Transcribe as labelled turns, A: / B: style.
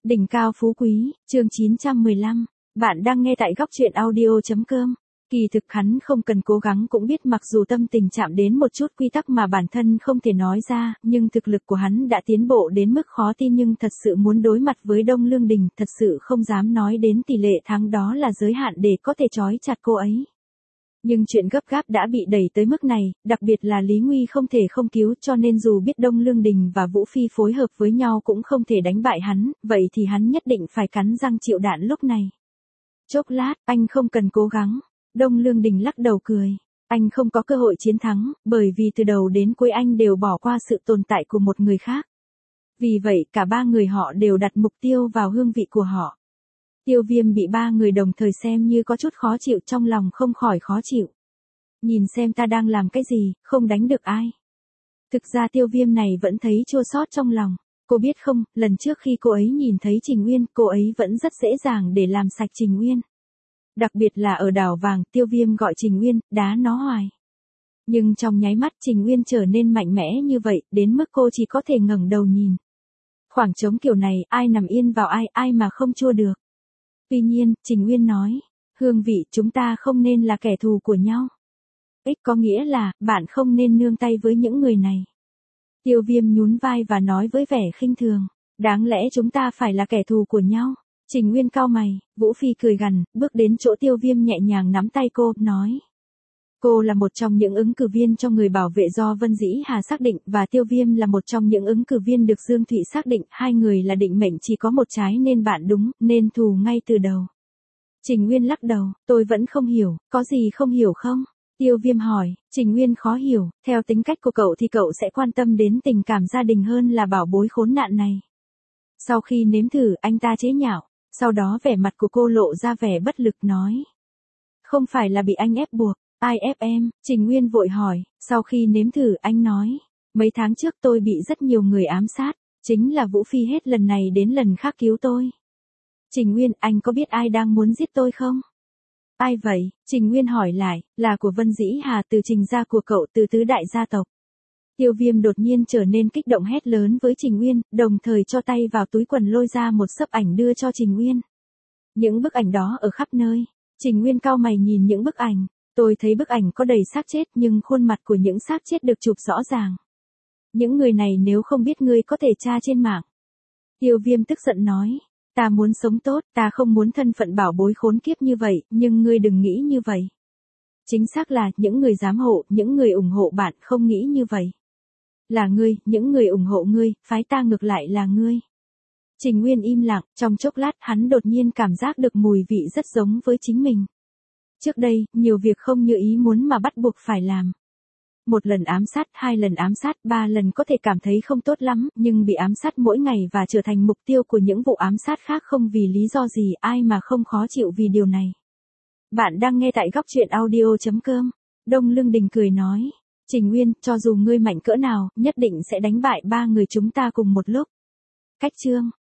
A: Đỉnh cao phú quý, chương 915. Bạn đang nghe tại góc truyện audio.com. Kỳ thực hắn không cần cố gắng cũng biết mặc dù tâm tình chạm đến một chút quy tắc mà bản thân không thể nói ra, nhưng thực lực của hắn đã tiến bộ đến mức khó tin nhưng thật sự muốn đối mặt với Đông Lương Đình, thật sự không dám nói đến tỷ lệ thắng đó là giới hạn để có thể trói chặt cô ấy. Nhưng chuyện gấp gáp đã bị đẩy tới mức này, đặc biệt là Lý Nguy không thể không cứu cho nên dù biết Đông Lương Đình và Vũ Phi phối hợp với nhau cũng không thể đánh bại hắn, vậy thì hắn nhất định phải cắn răng chịu đạn lúc này. Chốc lát, anh không cần cố gắng. Đông Lương Đình lắc đầu cười. Anh không có cơ hội chiến thắng, bởi vì từ đầu đến cuối anh đều bỏ qua sự tồn tại của một người khác. Vì vậy cả ba người họ đều đặt mục tiêu vào hương vị của họ. Tiêu Viêm bị ba người đồng thời xem như có chút khó chịu, trong lòng không khỏi khó chịu. Nhìn xem ta đang làm cái gì, không đánh được ai. Thực ra Tiêu Viêm này vẫn thấy chua xót trong lòng. Cô biết không, lần trước khi cô ấy nhìn thấy Trình Uyên, cô ấy vẫn rất dễ dàng để làm sạch Trình Uyên. Đặc biệt là ở đảo vàng, Tiêu Viêm gọi Trình Uyên, đá nó hoài. Nhưng trong nháy mắt Trình Uyên trở nên mạnh mẽ như vậy, đến mức cô chỉ có thể ngẩng đầu nhìn. Khoảng trống kiểu này, ai nằm yên vào ai mà không chua được. Tuy nhiên, Trình Uyên nói, hương vị chúng ta không nên là kẻ thù của nhau. Ích có nghĩa là, bạn không nên nương tay với những người này. Tiêu Viêm nhún vai và nói với vẻ khinh thường, đáng lẽ chúng ta phải là kẻ thù của nhau. Trình Uyên cau mày, Vũ Phi cười gằn, bước đến chỗ Tiêu Viêm nhẹ nhàng nắm tay cô, nói. Cô là một trong những ứng cử viên cho người bảo vệ do Vân Dĩ Hà xác định và Tiêu Viêm là một trong những ứng cử viên được Dương Thụy xác định, hai người là định mệnh chỉ có một trái nên bạn đúng, nên thù ngay từ đầu. Trình Uyên lắc đầu, tôi vẫn không hiểu, có gì không hiểu không? Tiêu Viêm hỏi, Trình Uyên khó hiểu, theo tính cách của cậu thì cậu sẽ quan tâm đến tình cảm gia đình hơn là bảo bối khốn nạn này. Sau khi nếm thử, anh ta chế nhạo, sau đó vẻ mặt của cô lộ ra vẻ bất lực nói. Không phải là bị anh ép buộc. Ai ép em? Trình Nguyên vội hỏi, sau khi nếm thử anh nói, mấy tháng trước tôi bị rất nhiều người ám sát, chính là Vũ Phi hết lần này đến lần khác cứu tôi. Trình Nguyên, anh có biết ai đang muốn giết tôi không? Ai vậy? Trình Nguyên hỏi lại, là của Vân Dĩ Hà, từ Trình gia của cậu, từ tứ đại gia tộc. Tiêu Viêm đột nhiên trở nên kích động hét lớn với Trình Nguyên, đồng thời cho tay vào túi quần lôi ra một xấp ảnh đưa cho Trình Nguyên. Những bức ảnh đó ở khắp nơi. Trình Nguyên cau mày nhìn những bức ảnh. Tôi thấy bức ảnh có đầy xác chết nhưng khuôn mặt của những xác chết được chụp rõ ràng. Những người này nếu không biết ngươi có thể tra trên mạng. Tiêu Viêm tức giận nói, ta muốn sống tốt, ta không muốn thân phận bảo bối khốn kiếp như vậy, nhưng ngươi đừng nghĩ như vậy. Chính xác là những người giám hộ, những người ủng hộ bạn không nghĩ như vậy. Là ngươi, những người ủng hộ ngươi, phái ta ngược lại là ngươi. Trình Nguyên im lặng, trong chốc lát hắn đột nhiên cảm giác được mùi vị rất giống với chính mình. Trước đây, nhiều việc không như ý muốn mà bắt buộc phải làm. Một lần ám sát, 2 lần ám sát, 3 lần có thể cảm thấy không tốt lắm, nhưng bị ám sát mỗi ngày và trở thành mục tiêu của những vụ ám sát khác không vì lý do gì, ai mà không khó chịu vì điều này. Bạn đang nghe tại góc truyện audio.com. Đông Lương Đình cười nói, Trình Nguyên, cho dù ngươi mạnh cỡ nào, nhất định sẽ đánh bại ba người chúng ta cùng một lúc. Cách chương